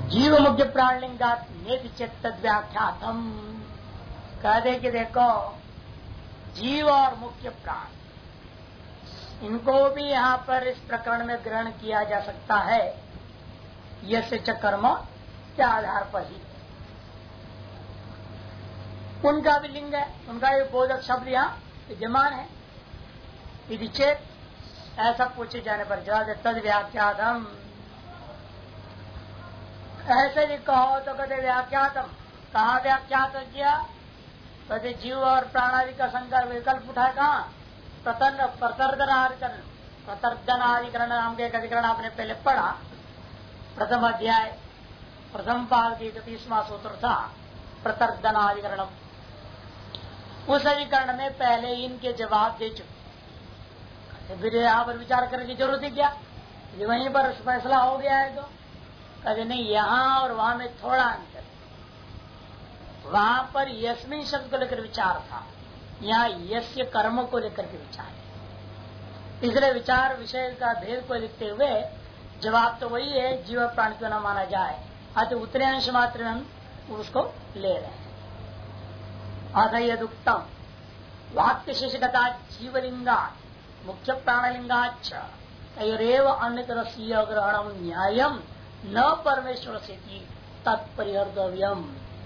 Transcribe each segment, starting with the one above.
जीव मुख्य प्राणलिंगात चेत व्याख्यातम। कहते कि देखो जीव और मुख्य प्राण इनको भी यहाँ पर इस प्रकरण में ग्रहण किया जा सकता है, यश च कर्म के आधार पर ही। उनका भी लिंग है, उनका भी बोधक शब्द यहाँ विद्यमान है। यदि चेत ऐसा पूछे जाने पर जवाब तद व्याख्यातम, ऐसे भी कहो तो कहते व्याख्यातम। कहा व्याख्यात किया? कहते जीव और प्राणादि का संकर विकल्प उठाए कहा? प्रतर्दनाधिकरण नाम के एक अधिकरण आपने पहले पढ़ा, प्रथम अध्याय प्रथम पाद की 31वां सूत्र था प्रतर्दनाधिकरण। उस अधिकरण में पहले इनके जवाब दे चुके, फिर यहाँ पर विचार करने की जरूरत है क्या? ये वहीं पर फैसला हो गया है तो कहते नहीं, यहाँ और वहां में थोड़ा अंतर। वहां पर यस्मिन शब्द को लेकर विचार था, यहाँ यस्य कर्म को लेकर के विचार है। इसलिए विचार विषय का भेद को लिखते हुए जवाब तो वही है, जीव प्राण क्यों न माना जाए, अतः उतरे अंश मात्र हम उसको ले रहे हैं। अथ यदुक्तम वाक्य शेषगता जीवलिंगा मुख्य प्राणलिंगाच तयोरेव अन्यतरस्य ग्रहणम न्यायम न परमेश्वर से तत्परिहर्तव्यम।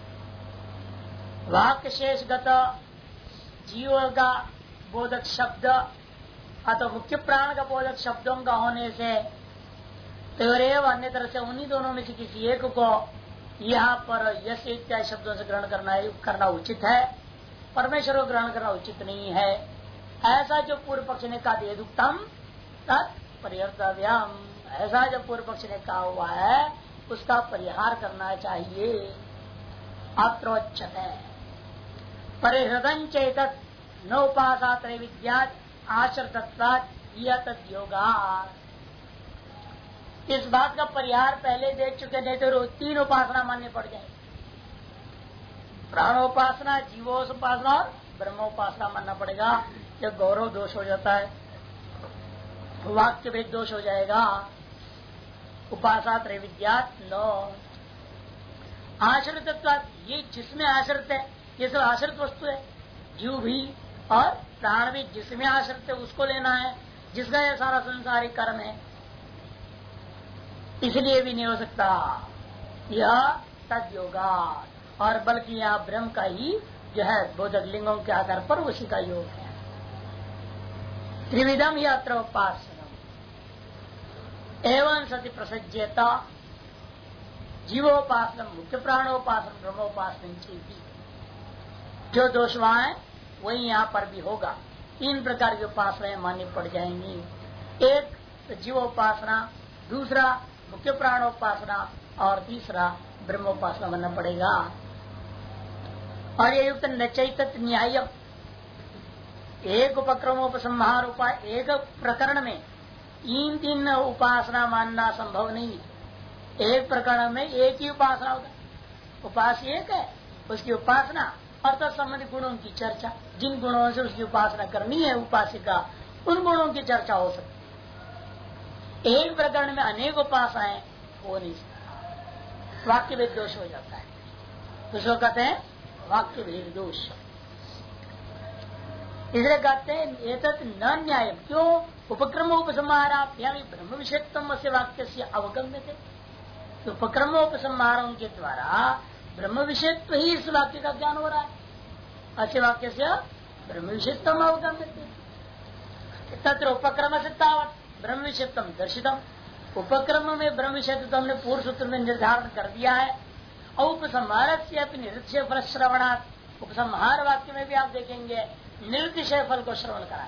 वाक्य शेषगत जीव का बोधक शब्द अथवा मुख्य प्राण का बोधक शब्दों का होने से तयोरेव अन्य तरह से उन्हीं दोनों में से किसी एक को यहाँ पर यश इत्यादि शब्दों से ग्रहण करना उचित है, परमेश्वर को ग्रहण करना उचित नहीं है। ऐसा जो पूर्व पक्ष ने कहा यदुक्तम तत्परिहर्तव्यम, ऐसा जो पूर्व पक्ष ने कहा हुआ है उसका परिहार करना चाहिए। अत्रोच्यते परिहृदं चेतत् नोपासात विद्यात् आश्रितत्वात् तद्योगात्। इस बात का परिहार पहले देख चुके, नहीं तो 3 उपासना माननी पड़ जाए। प्राणोपासना, जीवोपासना और ब्रह्मोपासना मानना पड़ेगा। जब गौरव दोष हो जाता है, वाक्य भेद दोष हो जाएगा। उपासा त्रैविद्यात् नो आश्रितत्वात्, ये जिसमें आश्रित है, ये सब आश्रित वस्तु है। जीव भी और प्राण भी जिसमें आश्रित है उसको लेना है, जिसका यह सारा संसारिक कर्म है, इसलिए भी नहीं हो सकता यह तद्योगा। और बल्कि यहाँ ब्रह्म का ही जो है बोधक लिंगों के आधार पर उसी का योग है। त्रिविधम ही अत्र उपासनम एवं सति प्रसज्यता जीवोपासनम मुख्य प्राणोपासन ब्रह्मोपासन की जो दोष वहां है वही यहाँ पर भी होगा। 3 प्रकार की उपासनाएं माननी पड़ जाएंगी। एक तो जीवोपासना, दूसरा मुख्य प्राणोपासना और तीसरा ब्रह्मोपासना बनना पड़ेगा। और ये युक्त नचैतत न्याय, एक उपक्रमोपसंहार उपाय, एक प्रकरण में 3 उपासना मानना संभव नहीं। एक प्रकरण में एक ही उपासना होगा, उपास्य एक है, उसकी उपासना और तत्संबंधी गुणों की चर्चा, जिन गुणों से उसकी उपासना करनी है उपासिका, उन गुणों की चर्चा हो सकती है। एक प्रकरण में अनेक उपासनाएं हो नहीं सकता, वाक्य भेद दोष हो जाता है, उसको कहते हैं वाक्य भेद दोष। इसलिए कहते हैं एतत् न न्याय, क्यों? उपक्रमोपसंहाराभ्याम ब्रह्म विषयत्वम से वाक्य से अवगम्य थे। तो उपक्रमोपसंहारों के द्वारा ब्रह्म विषयत्व ही इस वाक्य का ज्ञान हो रहा है। अच्छे वाक्य से ब्रह्म विषयत्वम अवगम्य थे। तत्र उपक्रम से तावत ब्रह्म विषयत्वम दर्शितम, उपक्रम में ब्रह्म विषयत्व हमने पूर्व सूत्र में निर्धारण कर दिया है। और उपसंहार से निरुक्षय फल श्रवणात्, उपसंहार वाक्य में भी आप देखेंगे निर्दिशय फल को श्रवण कराए,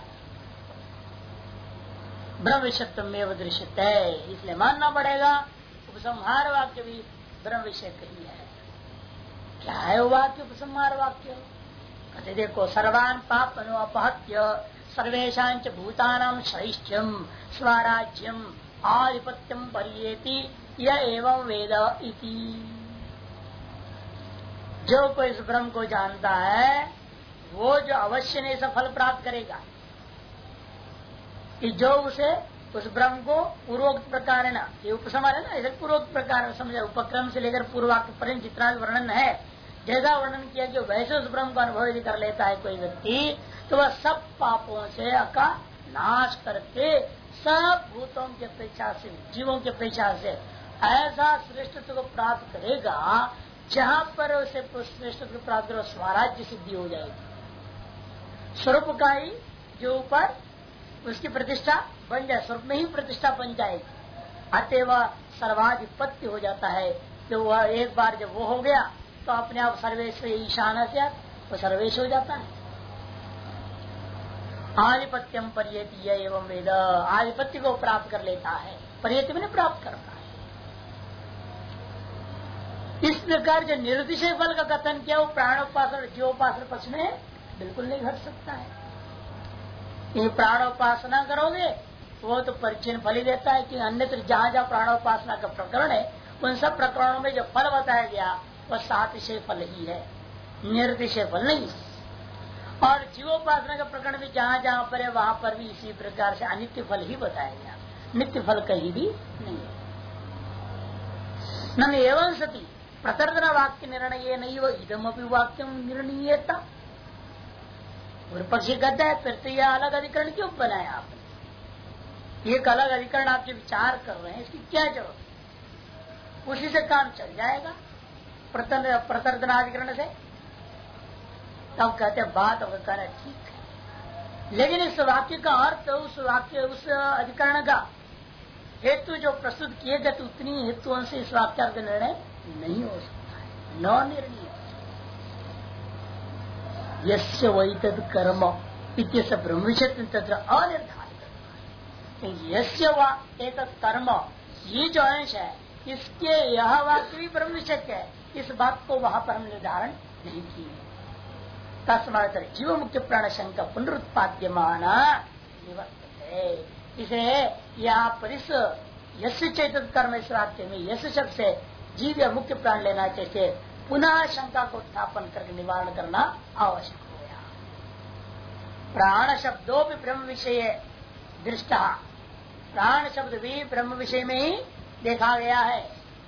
ब्रह्म विषयत्व में दृश्यत है, इसलिए मानना पड़ेगा उपसंहार वाक्य भी ब्रह्म विषय ही है। क्या है वो वाक्य? उपसंहार वाक्य कहते देखो, सर्वान् पापनो अपहत्य सर्वेषांच भूतानां श्रेष्ठ्यम स्वराज्यम आधिपत्यम परियेति यह एवं वेद इति। जो कोई इस ब्रह्म को जानता है वो जो अवश्य ने ऐसा फल प्राप्त करेगा कि जो उसे उस ब्रह्म को पूर्वोक्त प्रकार है ना, ये उपसमर है ना, ऐसे पूर्वोक्त प्रकार समझे, उपक्रम से लेकर पूर्वाक्ष पर्यंत जितना भी वर्णन है, जैसा वर्णन किया कि वैसे उस ब्रह्म को अनुभव यदि कर लेता है कोई व्यक्ति, तो वह सब पापों से का नाश करके सब भूतों की अपेक्षा से, जीवों की अपेक्षा से ऐसा श्रेष्ठत्व को प्राप्त करेगा जहाँ पर उसे श्रेष्ठत्व प्राप्त कर स्वराज्य सिद्धि हो जाएगी। स्वरूप का ही जो ऊपर उसकी प्रतिष्ठा बन जाए, स्वरूप में ही प्रतिष्ठा बन जाएगी, अतएव सर्वाधिपत्य हो जाता है। जो वह एक बार जब वो हो गया तो अपने आप सर्वेश ईशान से वो सर्वेश हो जाता है। आधिपत्यम परियति एवं वेद, आधिपत्य को प्राप्त कर लेता है, परियति में प्राप्त करता है। इस प्रकार जो निर्दिशय फल का कथन किया वो प्राणोपासन जीवोपासन पक्ष में बिल्कुल नहीं घट सकता है। ये प्राणोपासना करोगे वो तो परिचय फल ही देता है कि अन्यत्र जहाँ जहाँ प्राणोपासना का प्रकरण है उन सब प्रकरणों में जो फल बताया गया वह सातिशय फल ही है, निर्दिशय फल नहीं। और जीवोपासना का प्रकरण भी जहाँ जहाँ पर है वहां पर भी इसी प्रकार से अनित्य फल ही बताया गया, नित्य फल कहीं भी नहीं है। न एवं सती प्रतर्दना वाक्य निर्णय नहीं वो इदमपि वाक्यम निर्णीयता। पक्षी कहता है फिर तो यह अलग अधिकरण क्यों बनाया आपने, एक अलग अधिकरण आप जो विचार कर रहे हैं इसकी क्या जरूरत, उसी से काम चल जाएगा प्रतर्दनाधिकरण से। तब कहते हैं बात अगर कहना ठीक है, लेकिन इस वाक्य का अर्थ उस वाक्य उस अधिकरण का हेतु जो प्रस्तुत किए गए उतनी हेतुओं से इस वाक्य का निर्णय नहीं हो सकता है, न निर्णय। यस्य वैतद कर्म इत्यस्य ब्रह्मविषयत्व तत्र अनिर्धारित, यस्य वा एतत् कर्म ये जो अंश है इसके यह वाक्य भी ब्रह्मविषय है, इस बात को वहां पर हम निर्धारण नहीं किए। तस्मात् जीव मुख्य प्राण शंका पुनरुत्पाद्यमान निवर्तते। इसे यहाँ पर इस यस्य चेतन कर्म इस वाक्य में यस्य शब्द से जीव या मुख्य प्राण लेना चाहिए, पुनः शंका को उत्थापन करके निवारण करना आवश्यक हो गया। प्राण शब्दों भी ब्रह्म विषय दृष्टा, प्राण शब्द भी ब्रह्म विषय में ही देखा गया है।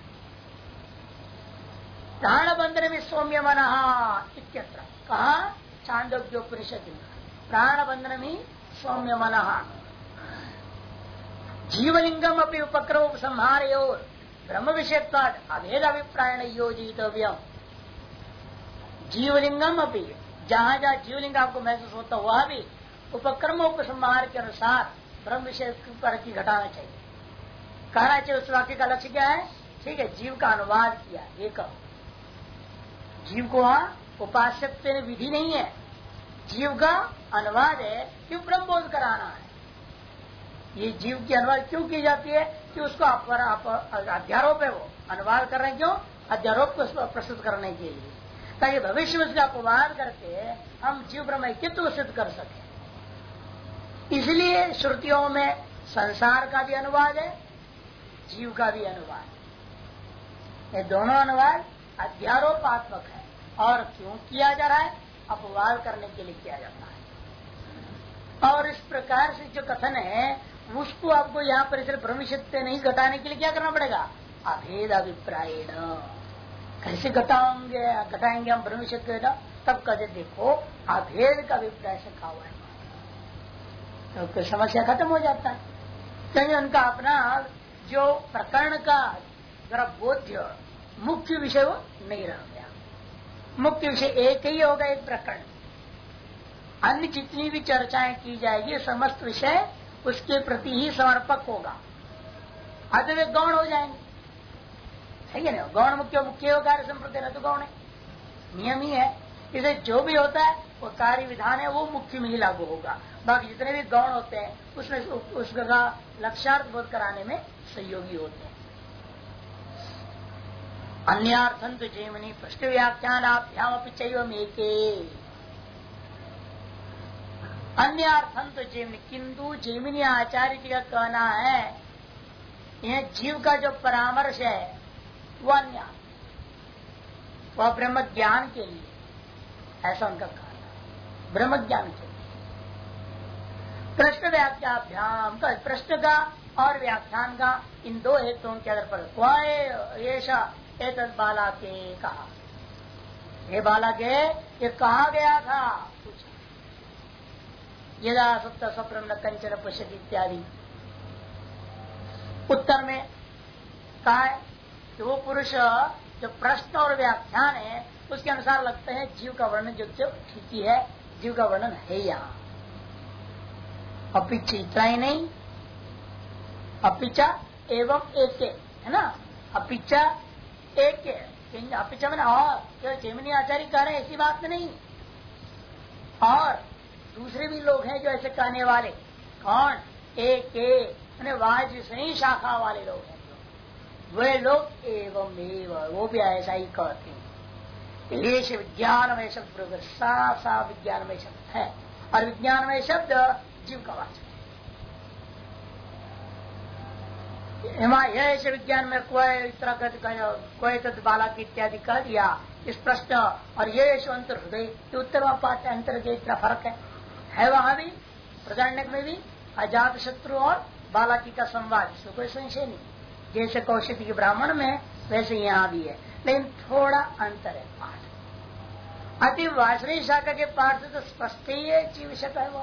प्राण बंधन में सौम्य मन इत्यत्र कहा छांदोग्योपनिषद में, प्राण बंधन में सौम्य मन जीवलिंगम अपनी उपक्रम उपसंहार ब्रह्म विषय अभेद अभिप्रायण योजितव्यम। जीवलिंगम अपनी जहाँ जहाँ जीवलिंग आपको महसूस होता वह भी उपक्रम उपसंहार के अनुसार ब्रह्म विषय पर की घटाना चाहिए, कहना चाहिए। उस वाक्य का लक्ष्य क्या है, ठीक है, जीव का अनुवाद किया, एक जीव को वहाँ उपास्यत्व विधि नहीं है, जीव का अनुवाद है कि ब्रह्म बोध कराना है। ये जीव की अनुवाद क्यों की जाती है कि उसको अध्यारोप है, वो अनुवाद कर रहे हैं क्यों, अध्यारोप को प्रस्तुत करने के लिए, ताकि भविष्य में उसका अपवाद करके हम जीव ब्रह्म ऐक्यत्व सिद्ध कर सके। इसलिए श्रुतियों में संसार का भी अनुवाद है, जीव का भी अनुवाद, ये दोनों अनुवाद अध्यारोपात्मक है। और क्यों किया जा रहा है, अपवाद करने के लिए किया जाता है। और इस प्रकार से जो कथन है उसको आपको यहाँ पर सिर्फ ब्रह्मविषयत्व नहीं घटाने के लिए क्या करना पड़ेगा, अभेद अभिप्रायण। कैसे घटाएंगे हम ब्रह्मविषयत्व, तब कहते देखो अभेद का अभिप्राय से कहा हुआ है, तो समस्या खत्म हो जाता है। क्योंकि उनका अपना जो प्रकरण का जरा बोध्य मुख्य विषय वो नहीं रह गया। मुख्य विषय एक ही होगा, एक प्रकरण, अन्य जितनी भी चर्चाएं की जाएगी समस्त विषय उसके प्रति ही समर्पक होगा, अतः वे गौण हो जाएंगे। सही है ना, गौण मुख्य मुख्य कार्य संप्रति न तो गौण है, नियम ही है। इसे जो भी होता है वो कार्य विधान है वो मुख्य में ही लागू होगा, बाकी जितने भी गौण होते हैं उसमें उसका लक्ष्यार्थ बोध कराने में सहयोगी होते हैं। अन्यार्थं तो जैमिनी प्रश्न व्याख्यानाभ्याम अपि चैवम एके, अन्यार्थं तो जैमिनी, किंतु जैमिनी आचार्य जी का कहना है यह जीव का जो परामर्श है वह अन्य, वह ब्रह्म ज्ञान के लिए, ऐसा उनका कहना, ब्रह्म ज्ञान के लिए। प्रश्न व्याख्याभ्याम का प्रश्न का और व्याख्यान का इन दो हेतुओं के आधार पर बाला के कहा, हे बाला के ये कहा गया था, पूछा यदा सुप्त स्वप्न न कंचन पश्यति इत्यादि। उत्तर में कहा है कि वो पुरुष जो प्रश्न और व्याख्यान है उसके अनुसार लगता है जीव का वर्णन जो ठीक ही है, जीव का वर्णन है यहाँ। अपिच इतना ही नहीं, अपिचा एवं एक है ना, अपिचा एक अपिचा मैंने और जैमिनी आचार्य कह रहे हैं ऐसी बात नहीं, और दूसरे भी लोग हैं जो ऐसे कहने वाले। कौन? एक वाज से ही शाखा वाले लोग हैं, वे लोग एवं एवं वो भी ऐसा ही कहते हैं। लेश विज्ञानमय शब्द सा विज्ञानमय शब्द है, और विज्ञानमय शब्द जीव का वाचक है। विज्ञान में कोई तद बाला की इत्यादि कह दिया इस प्रश्न, और ये अंतर हृदय उत्तर पाठ अंतर के इतना फर्क है वहां भी प्रधानक में भी अजात शत्रु और बालाकी का संवाद, इसमें कोई संशय नहीं। जैसे कौशिक के ब्राह्मण में वैसे यहाँ भी है, लेकिन थोड़ा अंतर है पाठ। अति वासनी शाखा के पाठ से तो स्पष्ट ही है जीव विषय है वो,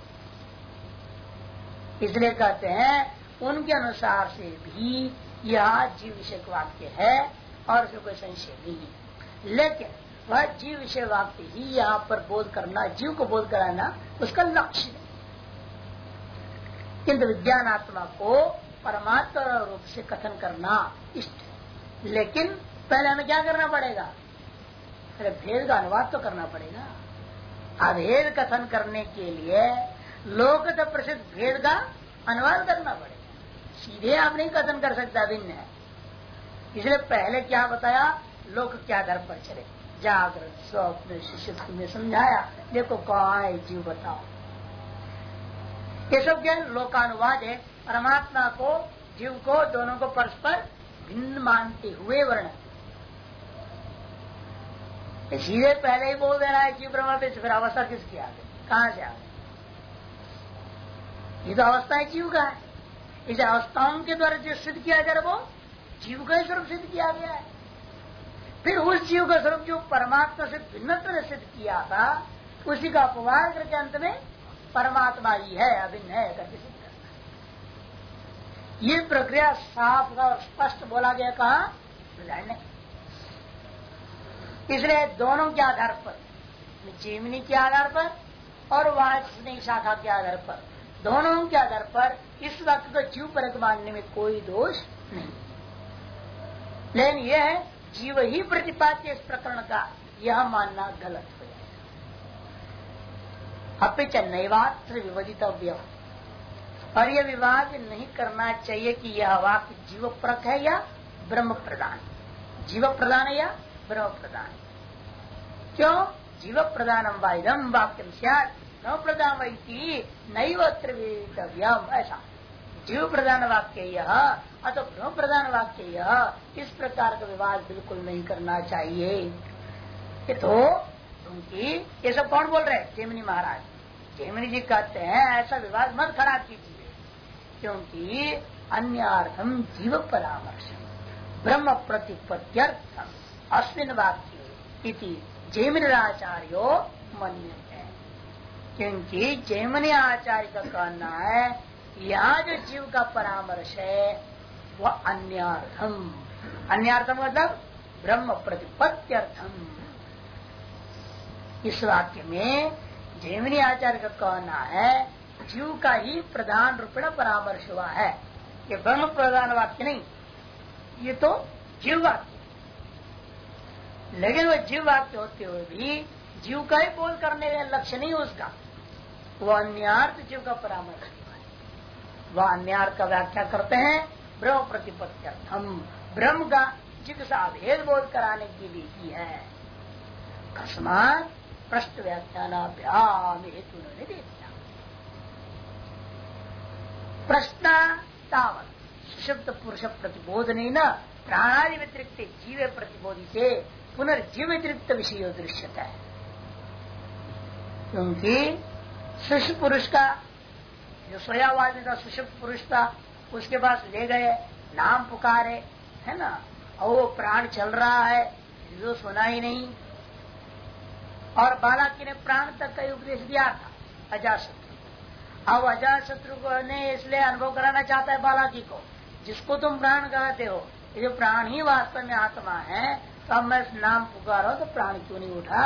इसलिए कहते हैं उनके अनुसार से भी यह जीव विषय वाक्य है और उसमें कोई संशय नहीं है। लेकिन वह जीव विषय वाक्य ही यहाँ पर बोध करना, जीव को बोध कराना उसका लक्ष्य है। किंतु विज्ञानात्मा को परमात्मा रूप से कथन करना इष्ट है। लेकिन पहले हमें क्या करना पड़ेगा? अरे भेद का अनुवाद तो करना पड़ेगा। अभेद कथन करने के लिए लोकत प्रसिद्ध भेद का अनुवाद करना पड़ेगा, सीधे आप नहीं कथन कर सकता, भिन्न है। इसलिए पहले क्या बताया, लोक क्या दर पर चले, जागृत स्वप्न शिष्य में समझाया, देखो कहाँ है जीव बताओ। ये सब क्या लोकानुवाद है, परमात्मा को जीव को दोनों को परस्पर भिन्न मानते हुए वर्णन। सीधे पहले ही बोल देना है जीव ब्रह्म पे, फिर अवस्था किसकी आ गई, कहाँ से आ गई? ये तो अवस्था है जीव का है। इस अवस्थाओं के द्वारा जो सिद्ध किया जा रहा वो जीव का स्वरूप सिद्ध किया गया है। फिर उस जीव का स्वरूप जो परमात्मा से भिन्नत्व ने सिद्ध किया था, उसी का अपवाद करके अंत में परमात्मा ही है, अभिन्न है करके सिद्ध करना। ये प्रक्रिया साफ और स्पष्ट बोला गया कहा, इसलिए दोनों के आधार पर, जीवनी के आधार पर और वाचनिक शाखा के आधार पर, दोनों के आधार पर इस वक्त को जीव परक मानने में कोई दोष नहीं। लेकिन यह है जीव ही प्रतिपाद्य इस प्रकरण का, यह मानना गलत हो जाएगा। अपिच नैवात्र विवदितव्य, और यह विवाद नहीं करना चाहिए कि यह वाक्य जीव परक है या ब्रह्म प्रदान, जीव प्रदान है या ब्रह्म प्रदान। क्यों? जीव प्रदानम वाइदम वाक्यम स्यात् न प्रदान वैति नैवत्र वेदितव्यम, ऐसा जीव प्रधान वाक्य यह अथवा ब्रह्म प्रधान वाक्य यह, इस प्रकार का विवाद बिल्कुल नहीं करना चाहिए। ये तो क्योंकि ये सब कौन बोल रहे हैं? जैमिनी महाराज। जैमिनी जी कहते हैं ऐसा विवाद मत खड़ा कीजिए, क्योंकि अन्यार्थम जीव परामर्श ब्रह्म प्रतिपत्त्यर्थम अस्मिन् वाक्ये इति जैमिनाचार्यो मन्यते हैं। क्योंकि जैमिनी आचार्य का कहना है यहाँ जो जीव का परामर्श है वह अन्यार्थम, अन्यार्थम मतलब ब्रह्म प्रतिपत्त्यर्थम। इस वाक्य में जैमिनी आचार्य का कहना है जीव का ही प्रधान रूपेण परामर्श हुआ है, ये ब्रह्म प्रधान वाक्य नहीं, ये तो जीव वाक्य। लेकिन वह जीव वाक्य होते हुए भी जीव का ही बोध करने का लक्ष्य नहीं उसका, वह अन्यार्थ जीव का परामर्श है। वह अन्यार्थ का व्याख्या करते हैं ब्रह्म प्रतिपत्त्यर्थम, ब्रह्म का जिज्ञासा भेद बोध कराने के लिए ही है। कस्मात् प्रश्न व्याख्यानाभ्याम हेतु ने दे दिया। प्रश्न तावत सुषुप्त पुरुष प्रतिबोधन न प्राणादि व्यतिरिक्त जीव प्रतिबोधि से पुनर्जीव व्यतिरिक्त विषय दृश्यता है। क्योंकि सुषुप्त पुरुष का जो सोया हुआ आदमी था, सुषुप्त पुरुष था, उसके पास ले गए, नाम पुकारे, है ना, और वो प्राण चल रहा है, जो सुना ही नहीं। और बालाकी ने प्राण तक का उपदेश दिया था अजातशत्रु। अब अजातशत्रु को ने इसलिए अनुभव कराना चाहता है बालाकी को, जिसको तुम प्राण कहते हो, ये जो प्राण ही वास्तव में आत्मा है, तो अब मैं नाम पुकारा तो प्राण क्यों नहीं उठा।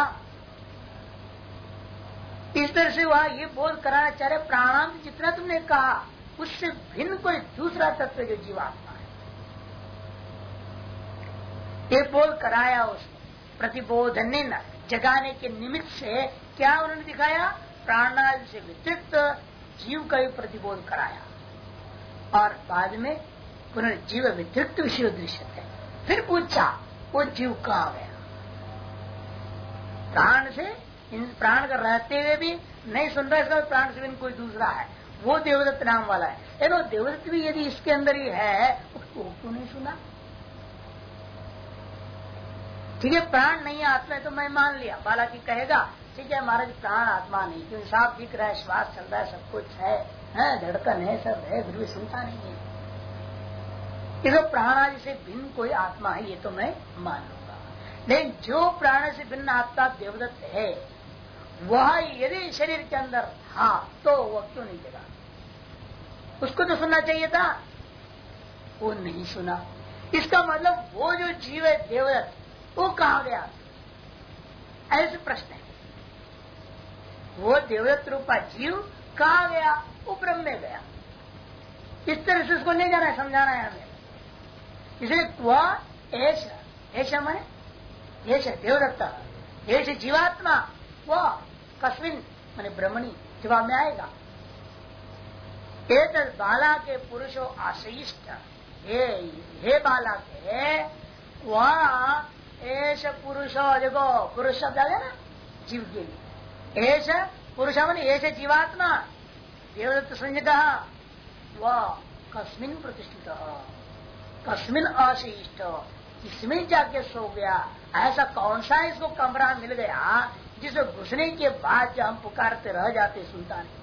इस तरह से वह ये बोध कराना चाह रहे, प्राणांत जितना तुमने कहा उससे भिन्न कोई दूसरा तत्व जो जीवात्मा है, ये बोध कराया उसने। प्रतिबोधन जगाने के निमित्त से क्या उन्होंने दिखाया, प्राणादि से वितरित जीव का भी प्रतिबोध कराया। और बाद में पुनर्जीव वितरित विषय दृश्य है। फिर पूछा वो जीव कहाँ गया। प्राण से, इन प्राण का रहते हुए भी नहीं सुन रहा, इसका प्राण से भी कोई दूसरा है, वो देवदत्त नाम वाला है। वो देवदत्त भी यदि इसके अंदर ही है, उसको क्यों नहीं सुना। ठीक है, प्राण नहीं आत्मा है तो मैं मान लिया, बालाकी कहेगा ठीक है महाराज प्राण आत्मा नहीं, क्योंकि साफ दिख रहा है, श्वास चल रहा है, सब कुछ है, धड़कन है, सब है, फिर भी सुनता नहीं है। इसको प्राण आदि से भिन्न कोई आत्मा है ये तो मैं मान लूंगा। लेकिन जो प्राण से भिन्न आत्मा देवदत्त है, वह यदि शरीर के अंदर था तो वह क्यों नहीं जगा। उसको तो सुनना चाहिए था, वो नहीं सुना। इसका मतलब वो जो जीव है देवदत्त, वो कहाँ गया, ऐसे प्रश्न है। वो देवदत्त रूपा जीव कहाँ गया, वो ब्रह्म में गया। इस तरह से उसको ले जाना है, समझाना है हमें। इसलिए वह ऐसा माने ऐसा देवदत्त, ऐसे जीवात्मा, वह कस्मिन माने ब्रह्मणी जवाब में आएगा। एक बाला के पुरुषो आश्रिष्ट, हे बाला के वह ऐसा पुरुष, देखो पुरुष शब्द आ गया ना जीव के लिए, ऐसा पुरुष माने ऐसे जीवात्मा देवदत्त संज्ञा, वह कस्मिन प्रतिष्ठित, कस्मिन अशिष्ट, इसमें जाके सो गया। ऐसा कौन सा इसको कमरा मिल गया जिसे घुसने के बाद जब हम पुकारते रह जाते, सुनता नहीं।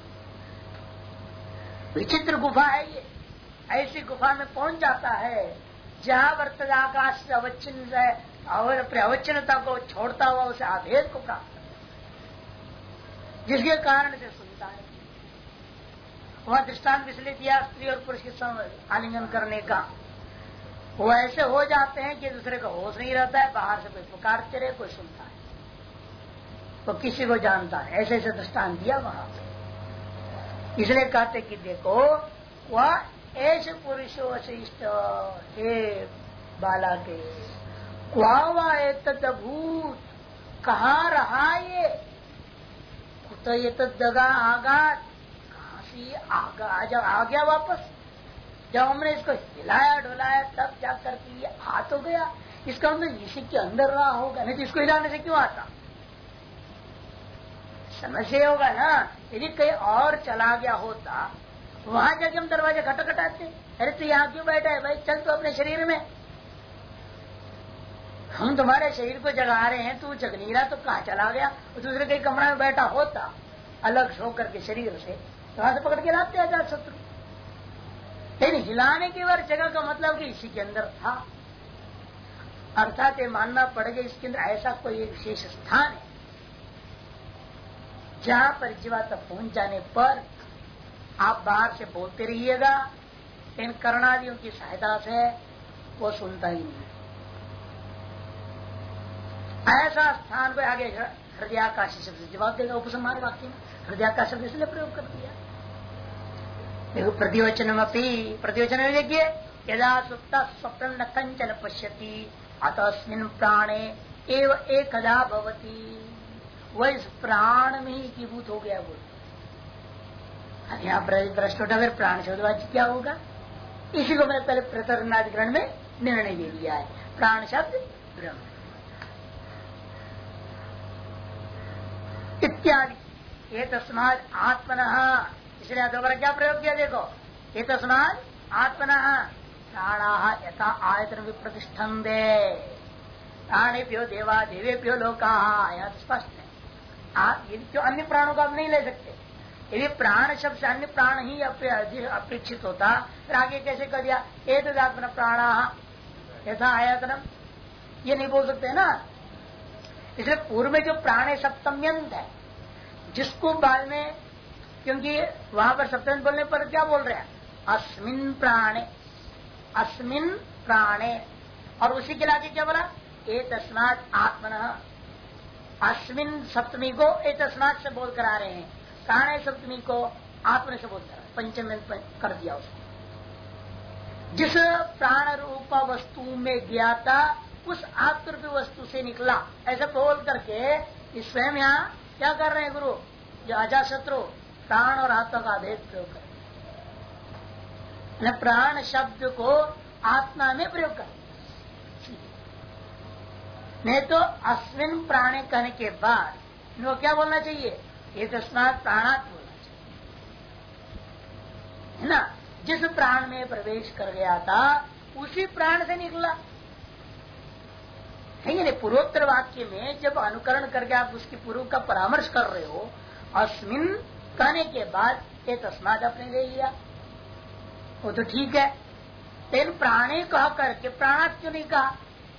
विचित्र गुफा है ये, ऐसी गुफा में पहुंच जाता है जहां वर्तमान आकाश से अवच्छिन्न है, और अपने अवच्छिन्नता को छोड़ता हुआ उसे आभेद को प्राप्त करता, जिसके कारण से सुनता है। वह दृष्टांत इसलिए दिया स्त्री और पुरुष के आलिंगन करने का। वो ऐसे हो जाते हैं कि दूसरे का होश नहीं रहता है, बाहर से कोई पुकारते रहे, कोई सुनता है, तो किसी को जानता है। ऐसे ऐसे दृष्टांत दिया वहां पे। इसलिए कहते कि देखो वह ऐसे पुरुषो अशिष्ट, हे बाला के क्वा तद्भूत, कहाँ रहा ये, कुत ये तगा आगात, कहाँ से आ गया वापस। जब हमने इसको हिलाया डुलाया तब जा करके ये आ तो गया, इसका मतलब इसी के अंदर रहा होगा, नहीं तो इसको हिलाने से क्यों आता। समस्या होगा ना, यदि कहीं और चला गया होता, वहां जाके हम दरवाजा खटखटाते, अरे तू यहाँ क्यों बैठा है भाई, चल तो अपने शरीर में, हम तुम्हारे शरीर को जगा रहे हैं, तू जग नहीं रहा तो कहाँ चला गया। दूसरे कहीं कमरा में बैठा होता अलग सो करके शरीर से, तो वहां से पकड़ के लाते आजाद शत्रु। लेकिन हिलाने की बार जगह का मतलब कि इसी के अंदर था, अर्थात ये मानना पड़ेगा इसके अंदर ऐसा कोई विशेष स्थान है जहां पर जीवा तक पहुंच जाने पर आप बाहर से बोलते रहिएगा, इन कर्णादियों की सहायता से वो सुनता ही नहीं। ऐसा स्थान को आगे हृदयाकाश शब्द से जवाब देगा उपसंहार वाक्य में। हृदयाकाश शब्द इसलिए प्रयोग कर दिया। देखो प्रतिवचन में देखिए, यदा सुप्त स्वप्न न कंचन पश्यति अतस्मिन् प्राणे एव एकदा भवति, वह इस प्राण में ही कीभूत हो गया। बोल यहाँ प्रश्न उठा, फिर प्राण शब्द क्या होगा, इसी को मैंने पहले प्रकरणाधिकरण में निर्णय ले लिया है। प्राण शब्द ब्रह्म इत्यादि। ये तस्माद आत्मनः, इसलिए दोबारा क्या प्रयोग किया, देखो ये तस्माद आत्मनः प्राणा यथा आयतन विप्रतिष्ठन दे, प्राणेभ्यो देवा देवेभ्यो लोका, यह स्पष्ट है। आप क्यों अन्य प्राणों को आप नहीं ले सकते, यदि प्राण शब्द से अन्य प्राण ही अपेक्षित होता फिर आगे कैसे कर दिया एतदात्मन प्राण यथा आयतनम, ये नहीं बोल सकते ना। इसलिए पूर्व में जो प्राण है सप्तम्यंत है, जिसको बाद में, क्योंकि वहां पर सप्तम्यंत बोलने पर क्या बोल रहे हैं अस्मिन प्राणे, अस्मिन प्राणे, और उसी के आगे क्या बोला एतस्मात् आत्मनः, अस्मिन सप्तमी को एतस्मात् से बोल कर आ रहे हैं, प्राणे सप्तमी को आत्मन से बोल कर पंचम कर दिया उसको। जिस प्राण रूपा वस्तु में गया था उस आत्मरूपी वस्तु से निकला, ऐसा बोल करके इस स्वयं यहाँ क्या कर रहे हैं गुरु, जो अजाशत्रु प्राण और आत्मा का भेद प्रयोग कर, प्राण शब्द को आत्मा में प्रयोग कर, नहीं तो अस्मिन प्राणे कहने के बाद इनको क्या बोलना चाहिए ये तस्मात् प्राणात् बोलना चाहिए, है ना। जिस प्राण में प्रवेश कर गया था उसी प्राण से निकला है। नहीं पूर्वोत्तर वाक्य में जब अनुकरण करके आप उसकी पूर्व का परामर्श कर रहे हो, अस्मिन कहने के बाद ये तस्मात् आपने ले लिया, वो तो ठीक है, लेकिन प्राणे कह करके प्राणात् क्यों नहीं कहा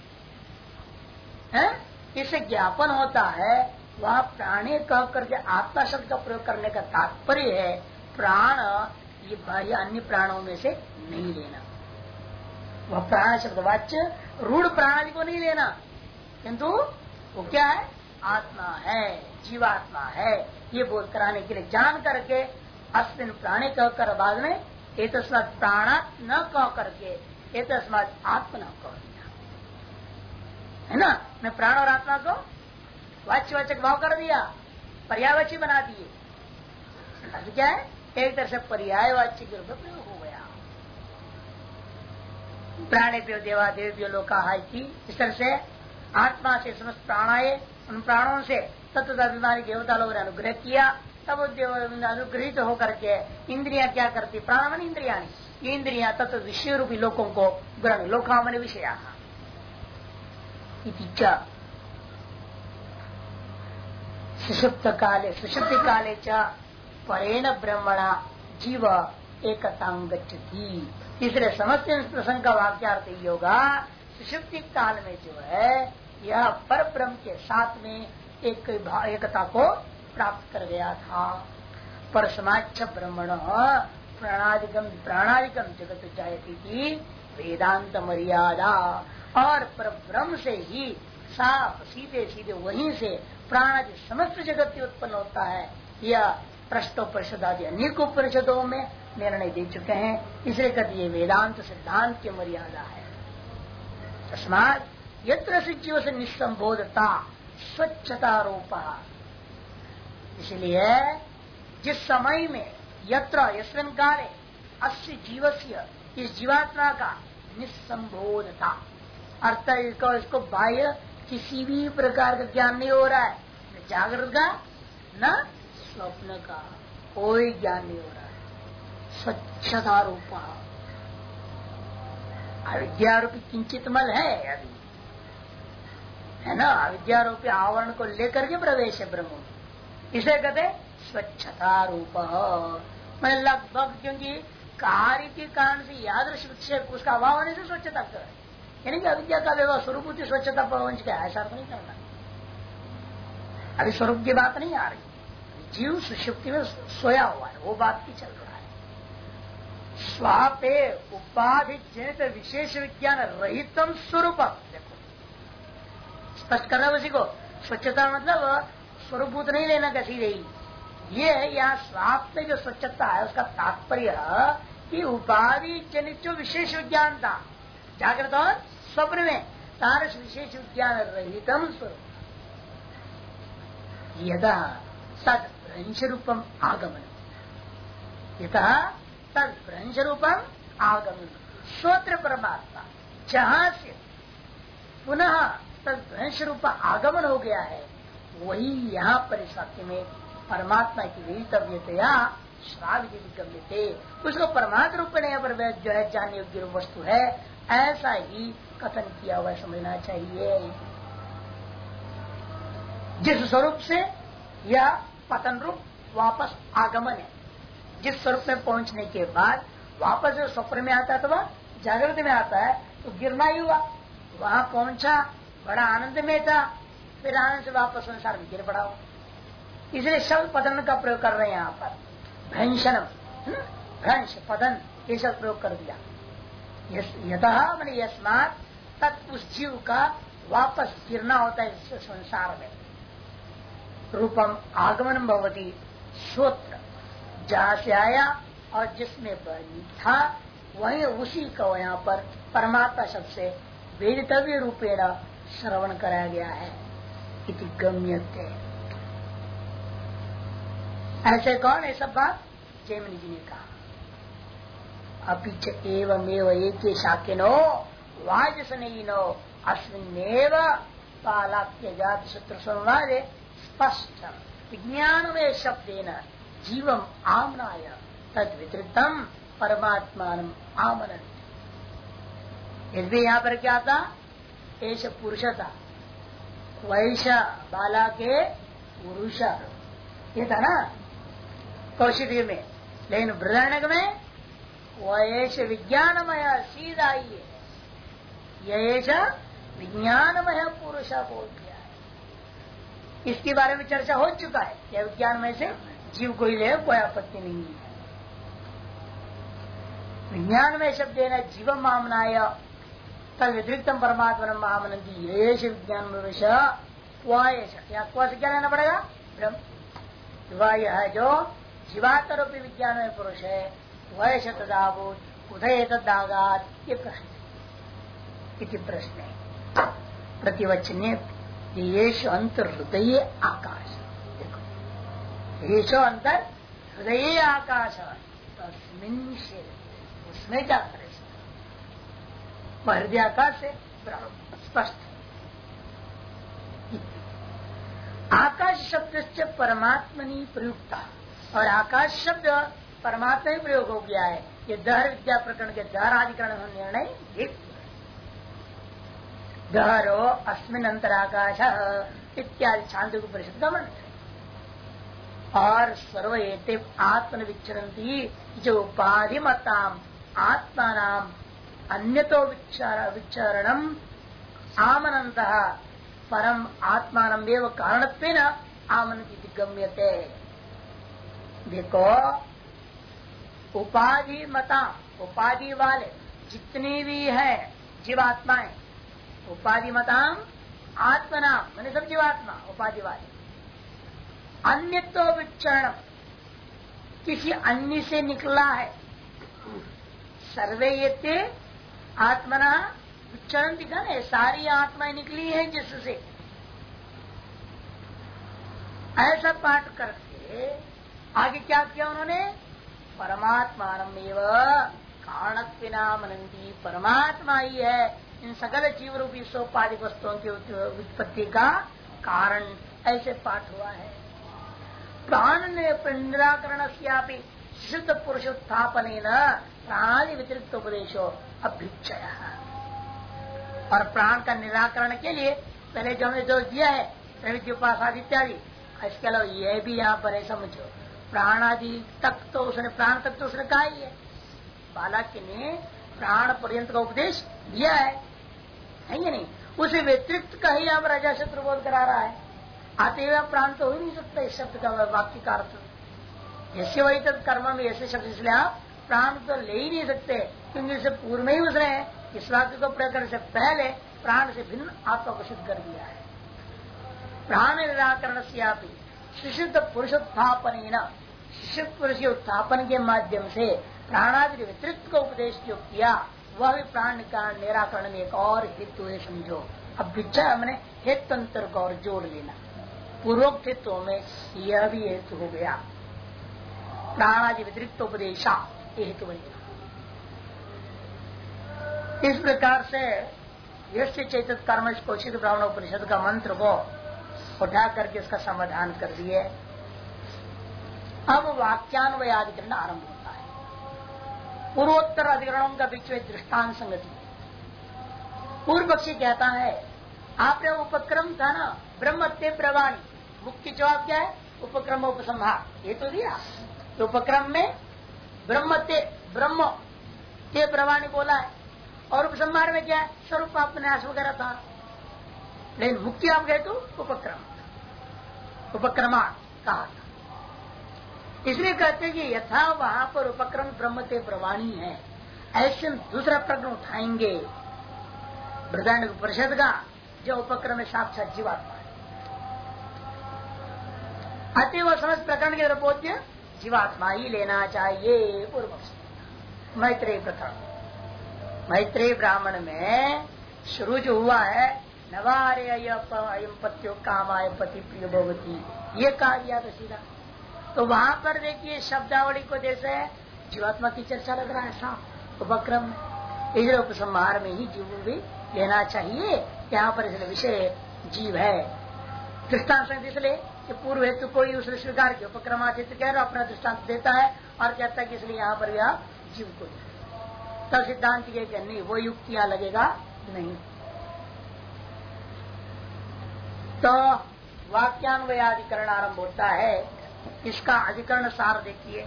है? इससे ज्ञापन होता है वह प्राणे कह करके आत्मा शब्द का प्रयोग करने का तात्पर्य है प्राण ये बाह्य अन्य प्राणों में से नहीं लेना, वह प्राण शब्द वाच्य रूढ़ प्राणादि को नहीं लेना, किंतु वो क्या है आत्मा है, जीवात्मा है, ये बोध कराने के लिए जान करके अस्मिन प्राणे कहकर बाद में एतस्मात् प्राणात् न कह करके एतस्मात् आत्मा न कह दिया, है ना। मैं प्राण और आत्मा को वाच्यवाचक भाव कर दिया, पर्यायवाची बना दिए, अब क्या है एक तरह से पर्यायवाची के रूप में प्रयोग हो गया। प्राणेभ्यो देवादेव्यो लोकाः इति, इस तरह से आत्मा से समस्त प्राणाए, उन प्राणों से तत्वाभिमानी देवता लोगों ने अनुग्रह किया, तब अनुग्रहित तो होकर के इंद्रियां क्या करती, प्राण इंद्रिया, ये इंद्रियां तत्व विषय रूपी लोगों को ग्रहण, लोका मन विषया सुषुप्त काले सुषुप्ति काले च परेण ब्रह्मणा जीव एकतां गच्छति। तीसरे समस्त प्रसंग का वाक्यार्थ ही होगा, सुषुप्ति काल में जो है यह पर ब्रह्म के साथ में एकता को प्राप्त कर गया था। पर समाच्छ ब्रह्मण प्राणादिकम जगत जायती थी वेदांत मर्यादा, और पर ब्रह्म से ही साफ सीधे सीधे वहीं से प्राणादि समस्त जगत उत्पन्न होता है। यह प्रश्नोपनिषद आदि अनेक उपनिषदों में निर्णय दे चुके हैं, इसलिए कहते ये वेदांत सिद्धांत की मर्यादा है। तस्मात् यत्र से जीव से निसंबोधता स्वच्छता रूपा, इसलिए जिस समय में यत्र यस्मिन् काले अस्य जीवस्य, इस जीवात्मा का निसंबोधता अर्थ इसको बाह्य किसी भी प्रकार का ज्ञान नहीं हो रहा है, न जागृत का न स्वप्न का कोई ज्ञान नहीं हो रहा है। स्वच्छता रूपा अविद्या रूपी किंचित मल है अभी, है ना, अविद्या रूपी आवरण को लेकर के प्रवेश है ब्रह्म, इसे कहते स्वच्छता रूप। मैं लगभग क्योंकि कार्य के कारण से यादृश विक्षेप उसका अभाव होने से स्वच्छता कर, यानी कि अविद्या का व्यवहार स्वरूप स्वच्छता प्रवंच का ऐसा नहीं करना। अभी स्वरूप की बात नहीं आ रही, जीव सुषुप्ति में सोया हुआ है, वो बात की चल रहा है। स्वापे उपाधि जनित विशेष विज्ञान रहितम स्वरूप, देखो स्पष्ट करना उसी को। स्वच्छता मतलब स्वरूपभूत नहीं लेना कैसी रही, ये यहाँ स्वाप में जो स्वच्छता है उसका तात्पर्य कि उपाधि जनित जो विशेष विज्ञान था जागृत और स्वप्न में तारस विशेष विज्ञान रहितम स्वरूप, यदा तद भ्रंश रूपम आगमन, यथा तद भ्रंश रूपम आगमन, स्वत्र परमात्मा जहां से पुनः तद भ्रंश रूप आगमन हो गया है, वही यहाँ पर इस वाक्य में परमात्मा की वेदितव्यतया श्राविगम्यते, उसको परमात्मा रूप में यहाँ पर जो है जानने योग्य वस्तु है, ऐसा ही कथन किया हुआ समझना चाहिए। जिस स्वरूप से यह पतन रूप वापस आगमन है। जिस स्वरूप में पहुंचने के बाद वापस जो स्वप्न में आता है अथवा जागृत में आता है तो गिरना ही हुआ। वहां पहुंचा, बड़ा आनंद में था, फिर आनंद से वापस संसार में गिर पड़ा हो। इसलिए शब्द पतन का प्रयोग कर रहे हैं यहाँ पर। भ्रंशनम, भ्रंश पतन, ये शब्द प्रयोग कर दिया। यतः मैंने यस्मात् तत् उस जीव का वापस गिरना होता है इस संसार में। रूपम आगमन भवती, श्रोत्र जहां से आया और जिसमें था वही उसी को यहाँ पर परमात्मा शब्द से वेदितव्य रूपेण श्रवण कराया गया है। इति गम्यते। ऐसे कौन है सब बात जैमिनी जी ने कहा। अपिच एवमेव एके शाकिनो वाजसनयिनो अस्मिन्नेव पालाक्य जाति सूत्र संवादे स्पष्ट विज्ञानमय शब्देन जीवम आमनाय तद वितृतम परमात्मान आमनन्ति। यदि यहाँ पर क्या था, एष पुरुष था, वैश बाला के पुरुष, ये था ना कौशिक में। लेकिन बृहदारण्यक में वैश विज्ञानमय सीधा ही है, यश विज्ञानमय पुरुष बोल दिया है। इसके बारे में चर्चा हो चुका है। यह विज्ञानमय से जीव को ही ले, कोई आपत्ति नहीं है। विज्ञानमय शब्द है ना जीव मामनाय तद व्यतिरिक्तम परमात्मा महामनंदी येष विज्ञान क्या लेना पड़ेगा, ब्रह्म। वह यह है जो जीवात्मरूपी विज्ञान में पुरुष है, वह शतदाभूत उदय तदागात। ये प्रश्न इति प्रश्न है प्रतिवचने। येषु अंतर हृदय आकाश, देखो येषु अंतर हृदय आकाश तस्मिन् उसमें क्या करे हृदय आकाश से स्पष्ट। आकाश शब्द से परमात्मनि प्रयुक्ता, और आकाश शब्द परमात्मा ही प्रयोग हो गया है। ये दहर विद्या प्रकरण के दहर अधिकरण निर्णय दहरो अस्मिन् अंतराकाश इत्यादि छांदोग्य परिषद का मंत्र। और सर्व एते आत्मन विचरन्ति जो उपाधि मताम आत्मा नाम अन्यतो विचरणम आमनन्तः परम आत्मानम एव कारणत्वेन आमनति गम्यते। देखो उपाधि मता, उपाधि वाले जितनी भी है जीवात्माएं, उपाधि मताम आत्मनाम मैंने सब जीवात्मा उपाधि वाले, अन्यतो विचरण किसी अन्य से निकला है। सर्वे ये आत्मना विचरण दिखा ना, सारी आत्माएं निकली है जिससे। ऐसा पाठ करके आगे क्या किया उन्होंने, परमात्मानमेव कारणत्वेना मनन्ति, परमात्मा ही है इन सकल जीव रूपी सोपाधिक वस्तुओं की उत्पत्ति का कारण। ऐसे पाठ हुआ है। प्राण निराकरण शुद्ध पुरुष उत्थापन प्राणादि व्यतिरिक्त उपदेशो अभ्युच्चय। और प्राण का निराकरण के लिए पहले जो हमने जोर दिया है प्रवृत्ति उपासादि इत्यादि, इसके अलावा यह भी यहाँ पर है समझो। प्राणादि तक तो उसने, प्राण तक तो उसने कहा ही है, बालक ने प्राण पर्यंत का उपदेश दिया है या नहीं। उसे व्यतिरिक्त का ही यहाँ पर राजा शत्रु बोध करा रहा है। आते हुए प्राण तो हो ही नहीं सकता इस शब्द का वाक्य का अर्थ। ऐसे वही तक कर्म में ऐसे शब्द, इसलिए आप प्राण तो ले ही नहीं सकते, क्योंकि इससे पूर्व में ही उसने इस वाक्य को प्रयोग करने से पहले प्राण से भिन्न आत्मा को सिद्ध कर दिया है। प्राण निराकरण से शुद्ध पुरुषोत्थापन, शिष्य पुरुष उत्थापन के माध्यम से प्राणादि व्यतिरिक्त को उपदेश जो किया, वह भी प्राण का निराकरण में एक और हेतु है समझो। अब विचार मैंने हेतुअंतर को और जोड़ लेना, पूर्वोक्त हेतु में यह भी हेतु हो गया, प्राणादि व्यतिरिक्त उपदेशा ये हेतु बनेगा। इस प्रकार से यस्य चैतत कर्म कौशिक ब्राह्मण उपनिषद का मंत्र को उठा करके इसका समाधान कर दिए। अब वाक्यान्वय अधिकरण आरंभ होता है। पूर्वोत्तर अधिकरणों का बीच में दृष्टांत संगति। पूर्व पक्षी कहता है आपने उपक्रम था ना ब्रह्मत्य प्रवाणी, मुख्य जवाब क्या है, उपक्रम उपसंहार ये तो दिया। तो उपक्रम में ब्रह्म ते प्रवाणी बोला है, और उपसंहार में क्या है, स्वरूप अपन्यास वगैरह था। लेकिन मुक्ति आप गए तो उपक्रमा कहा था। इसलिए कहते हैं कि यथा वहां पर उपक्रम ब्रह्म ते प्रवाणी है, ऐसे दूसरा प्रकरण उठाएंगे बृहदारण्य परिषद का, जो उपक्रम में साक्षात जीवात्मा है। अतः समस्त प्रकरण के बोध्य जीवात्मा ही लेना चाहिए। पूर्व मैत्रेय प्रकरण, मैत्रेय ब्राह्मण में शुरू जो हुआ है, नवारे अयम पत्यो कामाय पति प्रिय भवती, ये कहा गया था सीधा। तो वहां पर देखिए शब्दावली को जैसे जीवात्मा की चर्चा लग रहा है साफ उपक्रम में, इसलिए उपसंहार में ही जीव भी लेना चाहिए। यहाँ पर इसलिए विषय जीव है। दृष्टांत इसलिए कि पूर्व हेतु कोई उसने स्वीकार किया, उपक्रमाचित कह रहा अपना दृष्टांत देता है और कहता है कि इसलिए यहाँ पर भी आप जीव को तब सिद्धांत के नहीं, वो युक्ति यहाँ लगेगा नहीं। तो वाक्यान्वयाधिकरण आरंभ होता है। इसका अधिकरण सार देखिए,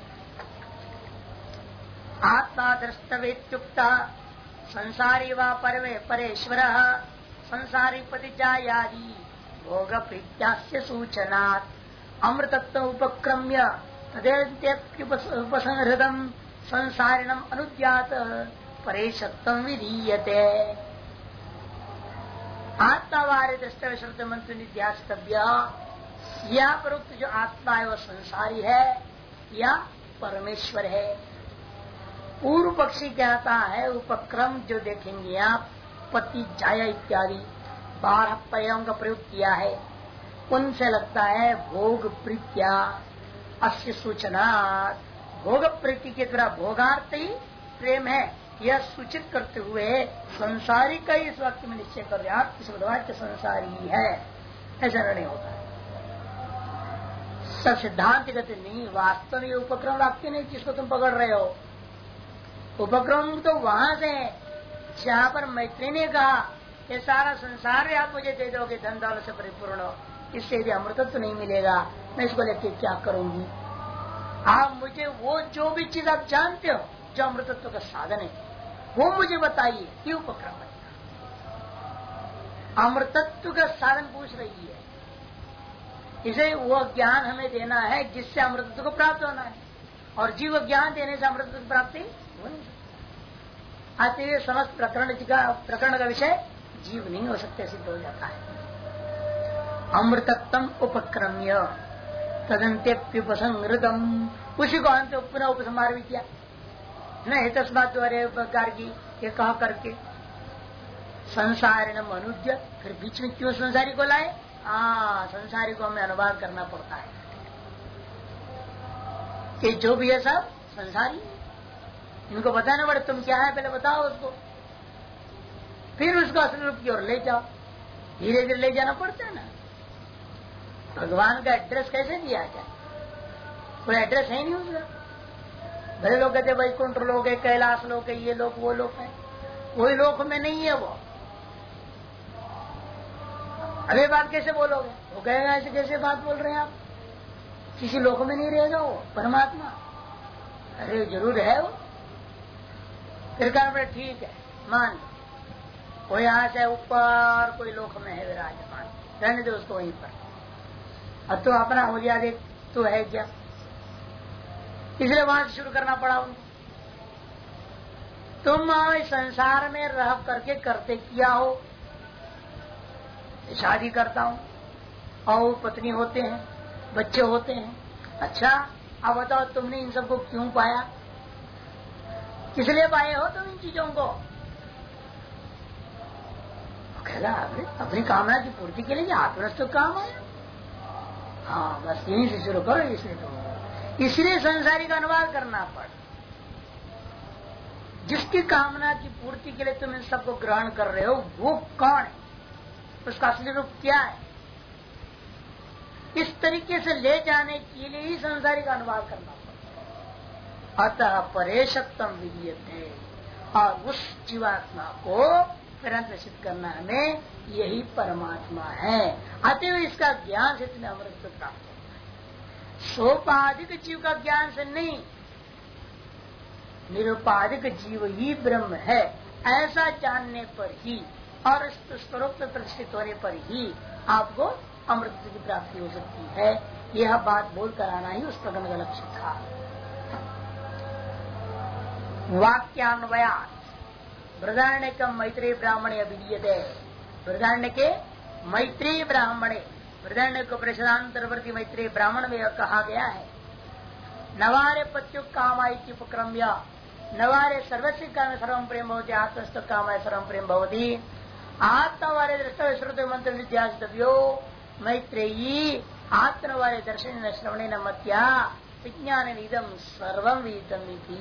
आत्मा दृष्टवेत्युक्त संसारी व परवे परेश्वर संसारी पतिजायादि भोग प्रीत्यास्य सूचनात् अमृतत्व उपक्रम्य तदेत्यपसंहृतम संसारिणम अनुद्यात परेशत्वं विधीयते। आत्मावारे दृष्टव्य श्रुत मंत्र निध्यास्तव्य, यहाँ पर उक्त जो आत्मा है वह संसारी है या परमेश्वर है। पूर्व पक्षी कहता है उपक्रम जो देखेंगे आप, पति जाया इत्यादि 12 पर्यायों का प्रयोग किया है, उनसे लगता है भोग प्रीत्या अस्य सूचना, भोग प्रीति के द्वारा भोगार्थ ही प्रेम है यह सूचित करते हुए संसारी का इस वाक्य में निश्चय कर रहे आप इस वाक्य संसारी है, ऐसा निर्णय होता है। सब सिद्धांत कहते नहीं, वास्तव में उपक्रम वाक्य नहीं जिसको तुम पकड़ रहे हो। उपक्रम तो वहां से जहाँ पर मैत्री ने कहा ये सारा संसार आप मुझे दे दोगे धन दौलत से परिपूर्ण हो, इससे यदि अमृतत्व तो नहीं मिलेगा, मैं इसको लेके क्या करूंगी। आप मुझे वो जो भी चीज आप जानते हो जो अमृतत्व का साधन है वो मुझे बताइए, ये उपक्रम है। अमृतत्व का साधन पूछ रही है, इसे वो ज्ञान हमें देना है जिससे अमृतत्व को प्राप्त होना है, और जीव ज्ञान देने से अमृतत्व की प्राप्ति हो नहीं सकती। अतः समस्त प्रकरण का विषय जीव नहीं हो सकते, सिद्ध हो जाता है। अमृतत्वम उपक्रम्य तदंत्युपसंहृतम, उसी को अंत पुनः उपसंहार भी किया न, तस्मात् द्वारे गार्गी ये कहा करके संसारिणम अनुद्य, फिर बीच में क्यों संसारी को लाए। संसारी को हमें अनुवाद करना पड़ता है कि जो भी है सब संसारी, इनको बताना पड़े तुम क्या है पहले बताओ उसको, फिर उसको असली रूप की ओर ले जाओ, धीरे धीरे ले जाना पड़ता है ना। भगवान का एड्रेस कैसे दिया जाए, कोई एड्रेस है नहीं उसका। भले लोग कहते वैकुंठ लोग है, कैलाश लोग है, ये लोग वो लोग है, वही लोक में नहीं है वो। अरे बात कैसे बोलोगे, वो कहेगा ऐसे कैसे बात बोल रहे हैं आप, किसी लोक में नहीं रहेगा वो परमात्मा। अरे जरूर है वो। फिर कहा ठीक है मान लो, कोई यहाँ से ऊपर कोई लोक में है विराजमान, रहने दो उसको वहीं पर, अब तो अपना हो गया देख तो है क्या, इसलिए वहां से शुरू करना पड़ा उनको। तुम संसार में रह करके करते किया हो, शादी करता हूँ और पत्नी होते हैं, बच्चे होते हैं, अच्छा अब बताओ तुमने इन सबको क्यों पाया, किस लिए पाए हो तुम इन चीजों को। कहला अपनी कामना की पूर्ति के लिए आत्मरस तो काम है। हाँ बस यहीं से शुरू करो, इसलिए संसारी का अनुवाद करना पड़। जिसकी कामना की पूर्ति के लिए तुम इन सबको ग्रहण कर रहे हो वो कौन है, उसका असली रूप क्या है, इस तरीके से ले जाने के लिए ही संसारी का अनुवाद करना पड़ता है। अतः परेशत्वम विधीयते, और उस जीवात्मा को प्रसिद्ध करना हमें यही परमात्मा है। अतः इसका ज्ञान से तुम्हें अमृत प्राप्त होता है। सोपाधिक जीव का ज्ञान से नहीं, निरुपाधिक जीव ही ब्रह्म है ऐसा जानने पर ही और स्वरूप में प्रतिष्ठित होने पर ही आपको अमृत की प्राप्ति हो सकती है। यह बात बोल कर आना ही उस प्रकरण का लक्ष्य था। वाक्यान्वयात् बृहदारण्य का मैत्रेय ब्राह्मणे अभिधीयते। बृहदारण्य के मैत्रेय ब्राह्मणे, बृहदारण्य को प्रशदांतरवर्ती मैत्रेय ब्राह्मण में कहा गया है। नवारे पत्यु कामायि उपक्रम्य नवारे सर्वस्व काम सर्वम प्रेम भवति आत्मस्थ कामाय सर्वम प्रेम भवति आत्मवारे दृष्टि श्रुति मंत्र निध्यासितव्यो मैत्रेयी आत्मवारे दर्शन श्रवणे न मत्या विज्ञान इदम सर्वम विदितम् इति।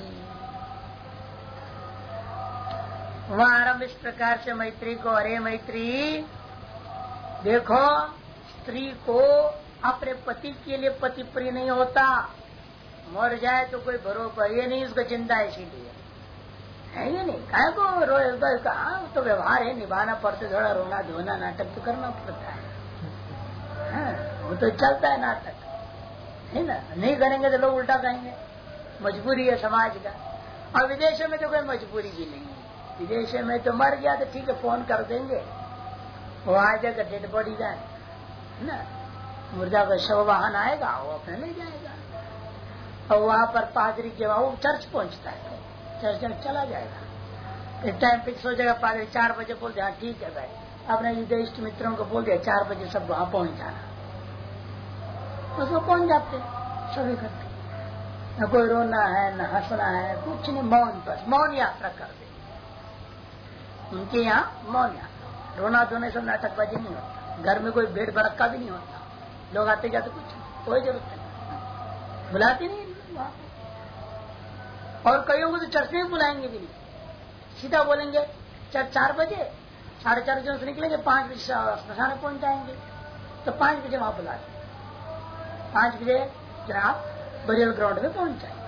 वहां इस प्रकार से मैत्री को, अरे मैत्री देखो, स्त्री को अपने पति के लिए पति प्रिय नहीं होता, मर जाए तो कोई भरोसा ये नहीं, उसको चिंता इसीलिए है ये नहीं। क्या को रोएगा, कहा तो व्यवहार है, निभाना पड़ता, थोड़ा रोना धोना नाटक तो करना पड़ता है। वो तो चलता है नाटक, है ना। नहीं करेंगे तो लोग उल्टा कहेंगे, मजबूरी है समाज का। और विदेशों में तो कोई मजबूरी भी नहीं है। विदेशों में तो मर गया तो ठीक है, फोन कर देंगे, वो आ जाएगा, डेड बॉडी का है ना, मुर्दा का शव वाहन आएगा, वो अपने ले जाएगा। और वहां पर पादरी के वहां वो चर्च पहुंचता है, चर्च में चला जाएगा। एक टाइम फिक्स हो जाएगा, पादरी 4 बजे बोल दिया ठीक है भाई, अपने युद्ध मित्रों को बोल दिया 4 बजे सब वहां पहुंच जाना, उसको पहुंच जाते सभी करते। न कोई रोना है न हंसना है, कुछ नहीं, मौन, बस मौन यात्रा कर दे। उनके यहाँ मौन यात्रा, रोना धोने से नाटकबाजी नहीं होता, घर में कोई भीड़ भड़का भी नहीं होता, लोग आते जाते कुछ कोई जरूरत नहीं, बुलाते नहीं वहां। और कईयों को तो चर्च में बुलाएंगे भी नहीं, सीधा बोलेंगे 4 बजे, 4:30 बजे से निकलेंगे, 5 बजे स्मशान पहुंच जाएंगे, तो 5 बजे वहां बुलाते, 5 बजे जनाब बरियल ग्राउंड में पहुंच जाएंगे।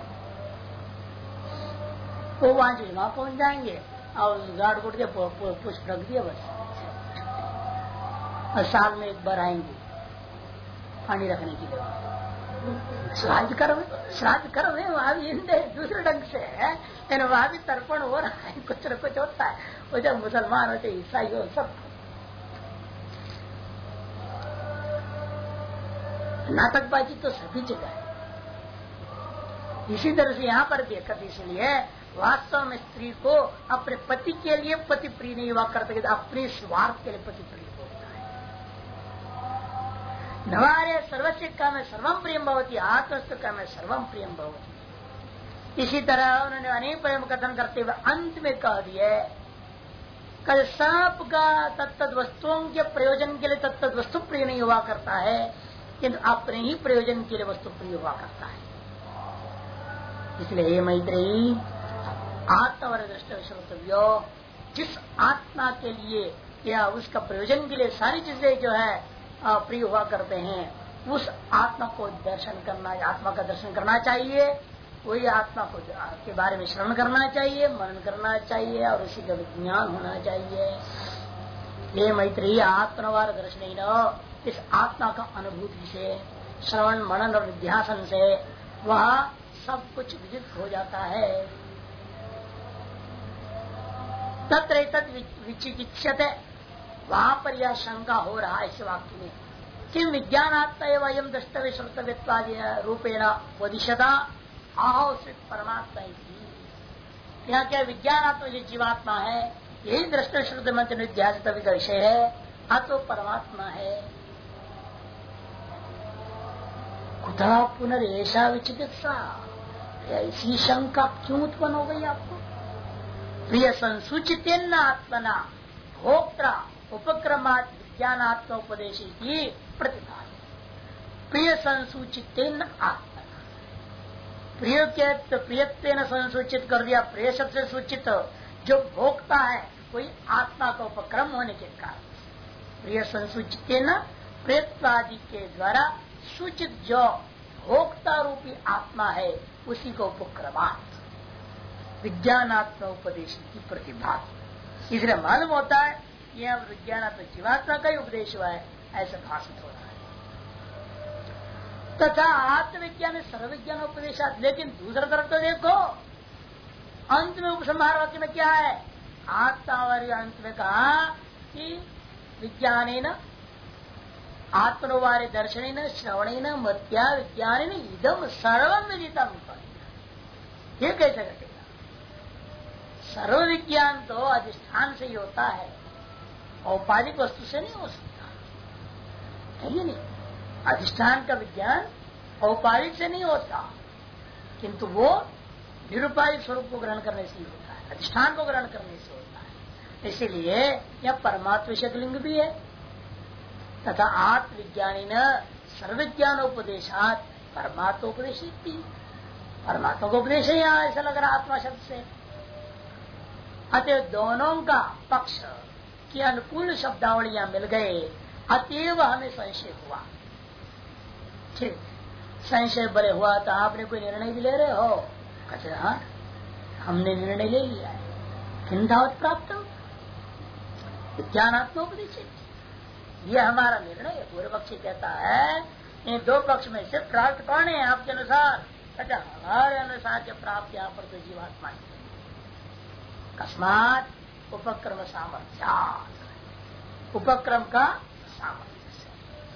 वो 5 बजे वहां पहुंच जाएंगे और गाड़ गुड़ के पुष्प रख दिया बस। और साल में एक बार आएंगे पानी रखने के लिए। श्राद्ध कर्म है वहां भी दूसरे ढंग से है, लेकिन वहां भी तर्पण हो रहा है, कुछ न कुछ होता है। वो जब मुसलमान होते, ईसाई हो, सब नाटकबाजी तो सभी जगह है। इसी तरह से यहाँ पर भी एकत्र, इसलिए वास्तव में स्त्री को अपने पति के लिए पति प्रिय नहीं हुआ करते, अपने स्वार्थ के लिए पति प्रिय होता है। नवारे सर्वस्व काम सर्वम प्रियम भवती आत्मस्थ काम सर्वम प्रियम भवती। इसी तरह उन्होंने अनेक प्रेम कथन करते हुए अंत में कह दिए, कल सांप का तत्त वस्तुओं के प्रयोजन के लिए तत्त वस्तु प्रिय नहीं हुआ करता है, किंतु अपने ही प्रयोजन के लिए वस्तु प्रिय हुआ करता है। इसलिए हे मैत्रेयी, आत्मवर दृष्टि श्रोतव्यो, जिस आत्मा के लिए या उसका प्रयोजन के लिए सारी चीजें जो है प्रिय हुआ करते हैं, उस आत्मा को दर्शन करना, आत्मा का दर्शन करना चाहिए। वही आत्मा को के बारे में श्रवण करना चाहिए, मनन करना चाहिए और उसी का विज्ञान होना चाहिए। ये मैत्रेयी आत्मवार दर्शन, इस आत्मा का अनुभूति से, श्रवण मनन और निध्यासन से वह सब कुछ विदित हो जाता है। तत्र तद विचिकित्सते, वहां पर यह शंका हो रहा है इस वाक्य में कि विज्ञानात्मा एवं द्रष्टव्य श्रोतव्यत्वादि रूपेण वदिष्यता आहोषित परमात्मा ही। यहाँ क्या विज्ञानात्मा जो जीवात्मा है, यही दृष्टि श्रुत मंत्र निध्यासित का विषय है, अतो परमात्मा है। कुतः पुनरेषा विचिकित्सा, ऐसी शंका क्यों उत्पन्न हो गई आपको? प्रिय संसूचित आत्मना भोक्ता उपक्रमात् विज्ञानात्म उपदेश की प्रतिभा। प्रिय संसूचित आत्मना, प्रिय के प्रियत्व संसूचित कर दिया, प्रिय शब्द से सूचित जो भोक्ता है कोई आत्मा का उपक्रम होने के कारण, प्रिय संसूचित प्रियत्वादि के द्वारा सूचित जो भोक्ता रूपी आत्मा है उसी को उपक्रमात् विज्ञानात्म उपदेश की प्रतिभा। इसलिए मालूम होता है यह विज्ञानात्मक जीवात्मा का ही उपदेश हुआ है, ऐसा भाषित हो रहा है। तथा आत्मविज्ञान सर्वविज्ञान उपदेशात। लेकिन दूसरा तरफ तो देखो, अंत में उपसंहार वाक्य में क्या है? आत्मावर्य अंत में कहा कि विज्ञानेन आत्मनोवार्य दर्शनेन श्रवणेन मत्या विज्ञानेन इदम सर्वम विदितम। ये कैसे घटेगा? सर्व विज्ञान तो अधिष्ठान से ही होता है, औपाधिक वस्तु से नहीं हो सकता है ही नहीं। अधिष्ठान का विज्ञान औपाधिक से नहीं होता, किंतु वो निरुपाधिक स्वरूप को ग्रहण करने से ही होता है, अधिष्ठान को ग्रहण करने से होता है। इसीलिए यह परमात्म विषयक लिंग भी है। तथा आत्मविज्ञानी न सर्वज्ञानोपदेशात परमात्मोपदेश, परमात्मा को उपदेश है यहाँ, ऐसा लग रहा आत्मा शब्द से। अतः दोनों का पक्ष की अनुकूल शब्दावलियां मिल गए, अतएव हमें संशय हुआ। ठीक, संशय बड़े हुआ तो आपने कोई निर्णय भी ले रहे हो? कहते हाँ, हमने निर्णय ले लिया है। किंधावत प्राप्त विज्ञानात्मोपदेश, यह हमारा निर्णय है। पूर्व पक्षी कहता है इन दो पक्ष में से प्राप्त कौन है आपके अनुसार? अच्छा, हमारे अनुसार जो प्राप्त यहाँ पर तो जीवात्मा है। कस्मात उपक्रम सामर्थ्या, उपक्रम का सामर्थ्य।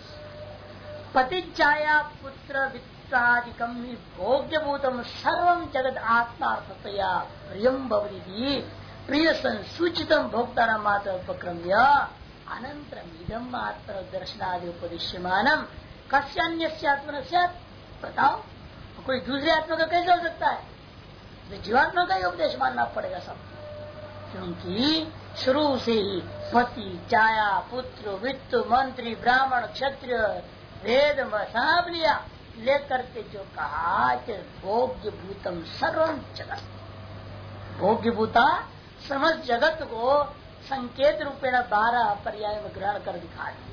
पतिच्छाया पुत्र वित्तादिकम भोग्यभूतम सर्वं जगद आत्मार्थतया प्रियम भवति प्रिय संसूचितम भोक्ता मात्र उपक्रम्य अनंतरम इदम आत्म दर्शनादि उपदिश्यमानम कस्यान्यस्य आत्मन स्यात्। बताओ, कोई दूसरे आत्मा का कैसे हो सकता है? तो जीवात्मा का ही उपदेश मानना पड़ेगा सब, क्योंकि शुरू से ही पति छाया पुत्र वित्त मंत्री ब्राह्मण क्षत्रिय वेद सब लिया लेकर के जो कहा कि भोग्य भूतम सर्वं जगत, भोग्य भूता समस्त जगत को संकेत रूपेण 12 पर्याय में ग्रहण कर दिखा दिए।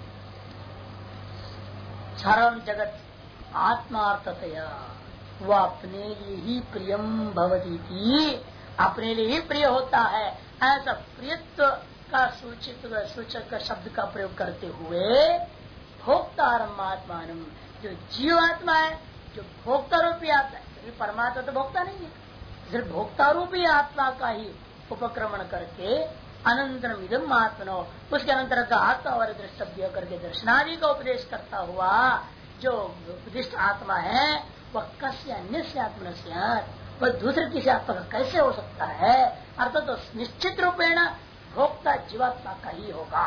सर्वं जगत आत्मार्थतया, वह अपने लिए ही प्रियम भवती थी, अपने लिए ही प्रिय होता है। ऐसा प्रियत्व का सूचक शब्द का प्रयोग करते हुए भोक्तारम आत्मानम, जो जीवात्मा है, जो भोक्ता रूपी आत्मा है, क्योंकि परमात्मा तो भोक्ता नहीं है, सिर्फ भोक्ता रूपी आत्मा का ही उपक्रमण करके अनंतरम इदम आत्मनो, उसके अनंतर का आत्मा और द्रष्टव्य करके दर्शनादि का उपदेश करता हुआ जो उपदिष्ट आत्मा है वह कस्य अन्य से आत्मा से, वह दूसरे किसी आत्मा का कैसे हो सकता है? अर्थात तो निश्चित रूपेण भोक्ता जीवात्मा का ही होगा।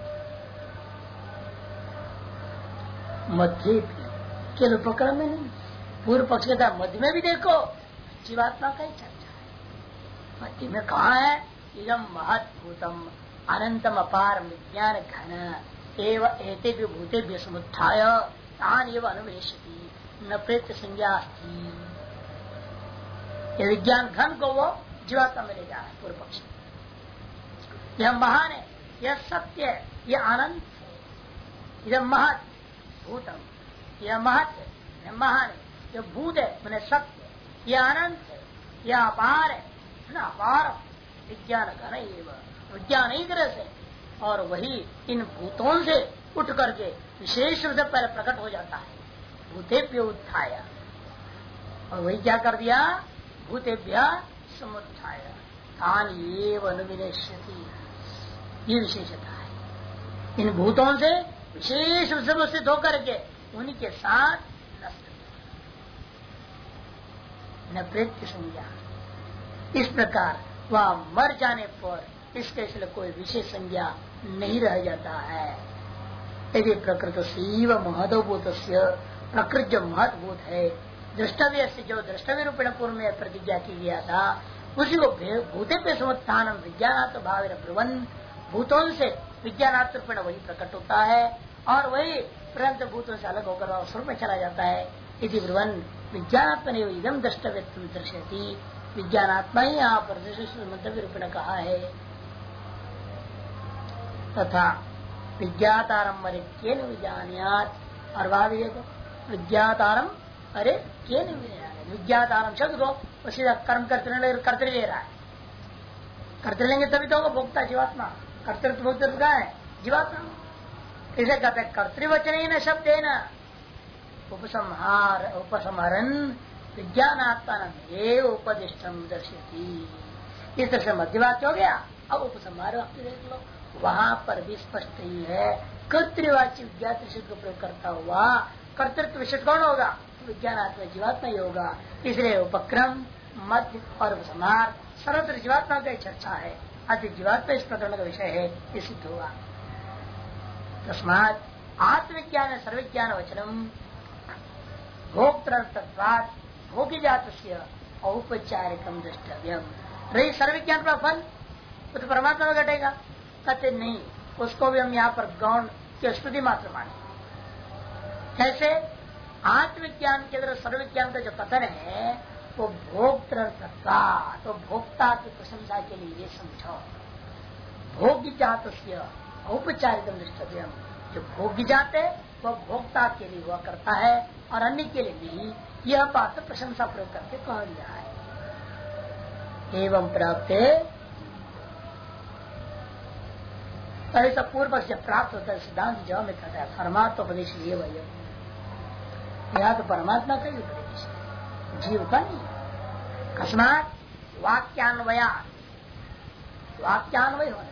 मध्य केवल उपक्रम में नहीं, पूर्व पक्ष के था मध्य में भी देखो जीवात्मा का ही चर्चा है। मध्य में कहा है इदम महत्भूतम अनंतम अपार विज्ञान घन एव एतेभ्यो भूतेभ्यो समुत्थाय तान एव अनुवेशति न प्रेत संज्ञा अस्ति। ये विज्ञान घन को वो जीवात्मा में ले जा रहा है पूर्व पक्ष। यह महान है, यह सत्य है, यह अनंत है, यह महत भूतम, यह महत है, यह महान है, यह भूत है मैंने सत्य, यह अनंत है, यह अपार है ना, अपार विज्ञान घन एवं विज्ञान ही ग्रह से, और वही इन भूतों से उठ करके विशेष रूप से पहले प्रकट हो जाता है। भूतेभ्यो उत्थाय, और वही क्या कर दिया? भूतेभ्य समुत्थाय तान एव अनुविनश्यति, ये विशेषता है। इन भूतों से विशेष रूप से उपस्थित होकर के उन्हीं के साथ नष्ट न प्रेत की संज्ञा। इस प्रकार वह मर जाने पर इसके इसलिए कोई विशेष संज्ञा नहीं रह जाता है। यदि प्रकृत सीव महदभूत, प्रकृत जो महत्भूत है द्रष्टव्य से, जो द्रष्टव्य रूपेण पूर्व में प्रतिज्ञा की गया था, उसी को भूते पे समुत्थान विज्ञानात्म भाव ब्रुवन, भूतों से विज्ञानात्म रूपेण वही प्रकट होता है और वही प्रंत भूतों से अलग होकर वह स्वरूप में चला जाता है। यदि ब्रुवन विज्ञानात्म ने इदम द्रष्टव्य दर्शती, विज्ञानात्मा ही यहाँ पर मंतव्य रूपेण कहा है। तथा विज्ञातारम अरे केन विज्ञानियात, और वह भी देखो विज्ञातारम अरे केन विज्ञान, विज्ञातारम शब्द को सीधा कर्म करते ले रहा है। करते लेंगे तभी तो होगा भोक्ता जीवात्मा, कर्तृत्व भोक्तृत्व का है जीवात्मा। इसे कहते हैं कर्तृवचन ही न शब्द है न, उपसंहरन विज्ञानात्मान उपदिष्टम दर्शती। इस तरह से मध्यवाक्य हो गया। अब उपसंहार वाक्य देख लो, वहां पर भी स्पष्ट ही है कर्तृवाच्य विज्ञात विशेष को प्रयोग करता हुआ कर्तृत्व विशेष कौन होगा? विज्ञानात्मा जीवात्मा ही होगा। इसलिए उपक्रम मध्य और उपसंहार सर्वत्र जीवात्मा की चर्चा है, अति जीवात्मा इस प्रकरण का विषय है, ये सिद्ध हुआ। तस्मात् आत्मविज्ञान सर्वविज्ञान वचनम भोक्तृत्वात् भोग्यजात औपचारिकम द्रष्टव्यम। रही सर्वविज्ञान का फल तो परमात्मा में घटेगा, कहते नहीं, उसको भी हम यहाँ पर गौण की स्तुति मात्र माने। कैसे? आत्मविज्ञान के अंदर सर्वविज्ञान का जो कथन है वो भोक्तृत्वा, तो भोक्ता की प्रशंसा के लिए ये समझो। भोग्य जात औपचारिक दृष्टव्यम, जो भोग्य जात है वह भोक्ता के लिए हुआ करता है और अन्य के लिए नहीं। यह बात प्रशंसा प्रयोग करके कह दिया है। एवं प्राप्त ऐसा पूर्व से प्राप्त होता है। सिद्धांत जवाब में कहता है परमात्मोपदेश ये वही, यह तो परमात्मा का ही उपदेश है, जीव का नहीं। अकस्मात वाक्यान्वया, वाक्यान्वय होने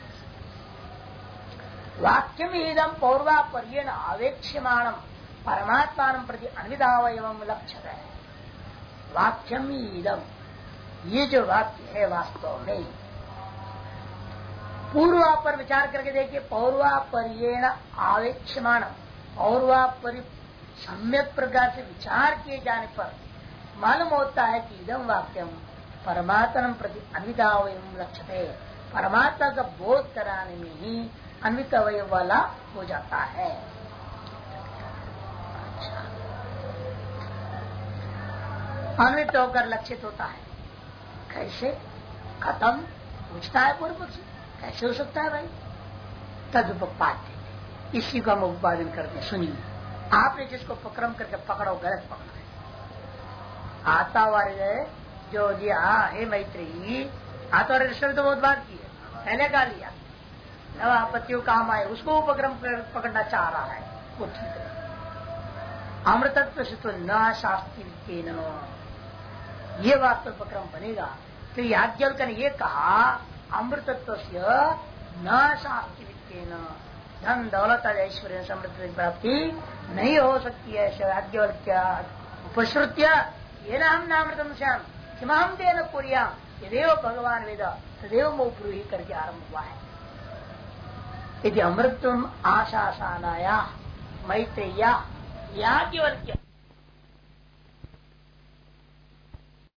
वाक्यम इदम पौर्वापर्येण आवेक्ष्यमाणम परमात्मान प्रति अन्विदावयवम लक्ष्यते है। वाक्यम इदम, ये जो वाक्य है वास्तव में पूर्वा पर विचार करके देखिए, पौर्वापर्येण आवेक्ष्यमाण, पौर्वापरि सम्यक प्रकार से विचार किए जाने पर मालूम होता है कि इदम वाक्यम परमात्मा प्रति अन्वितावयवम लक्ष्यते, परमात्मा का बोध कराने में ही अन्वित अवयव वाला हो जाता है। अच्छा, अन्वित होकर लक्षित होता है। कैसे? खत्म पूछता है पूर्व पक्षी, कैसे हो सकता है भाई? तदुपपाद्य, इसी को हम उत्पादन करते। सुनिए, आपने जिसको पक्रम करके पकड़ो गलत पकड़ा है। आता वाले जो दिया हे मैत्री, आता वाले ऋषि तो बहुत बात की है, पहले का लिया नव आपत्तियों काम आए उसको उपक्रम पकड़ना चाह रहा है, वो ठीक है। अमृतत्व से तो न शास्त्री ये वास्तव उपक्रम बनेगा। तो याज्ञवल्क्य ने ये कहा अमृतत्व से न शास्त्री धन दौलत ऐश्वर्य समृद्धि की प्राप्ति नहीं हो सकती है। याज्ञवल्क्य उपश्रुत्य ये न हम नामृतम श्याम किमाम तेन कुर्याम यदेव भगवान वेद तदेव मोब्रूहि करके आरंभ हुआ है। यदि अमृतम आशासानाया मैत्रेया याज्ञवल्क्य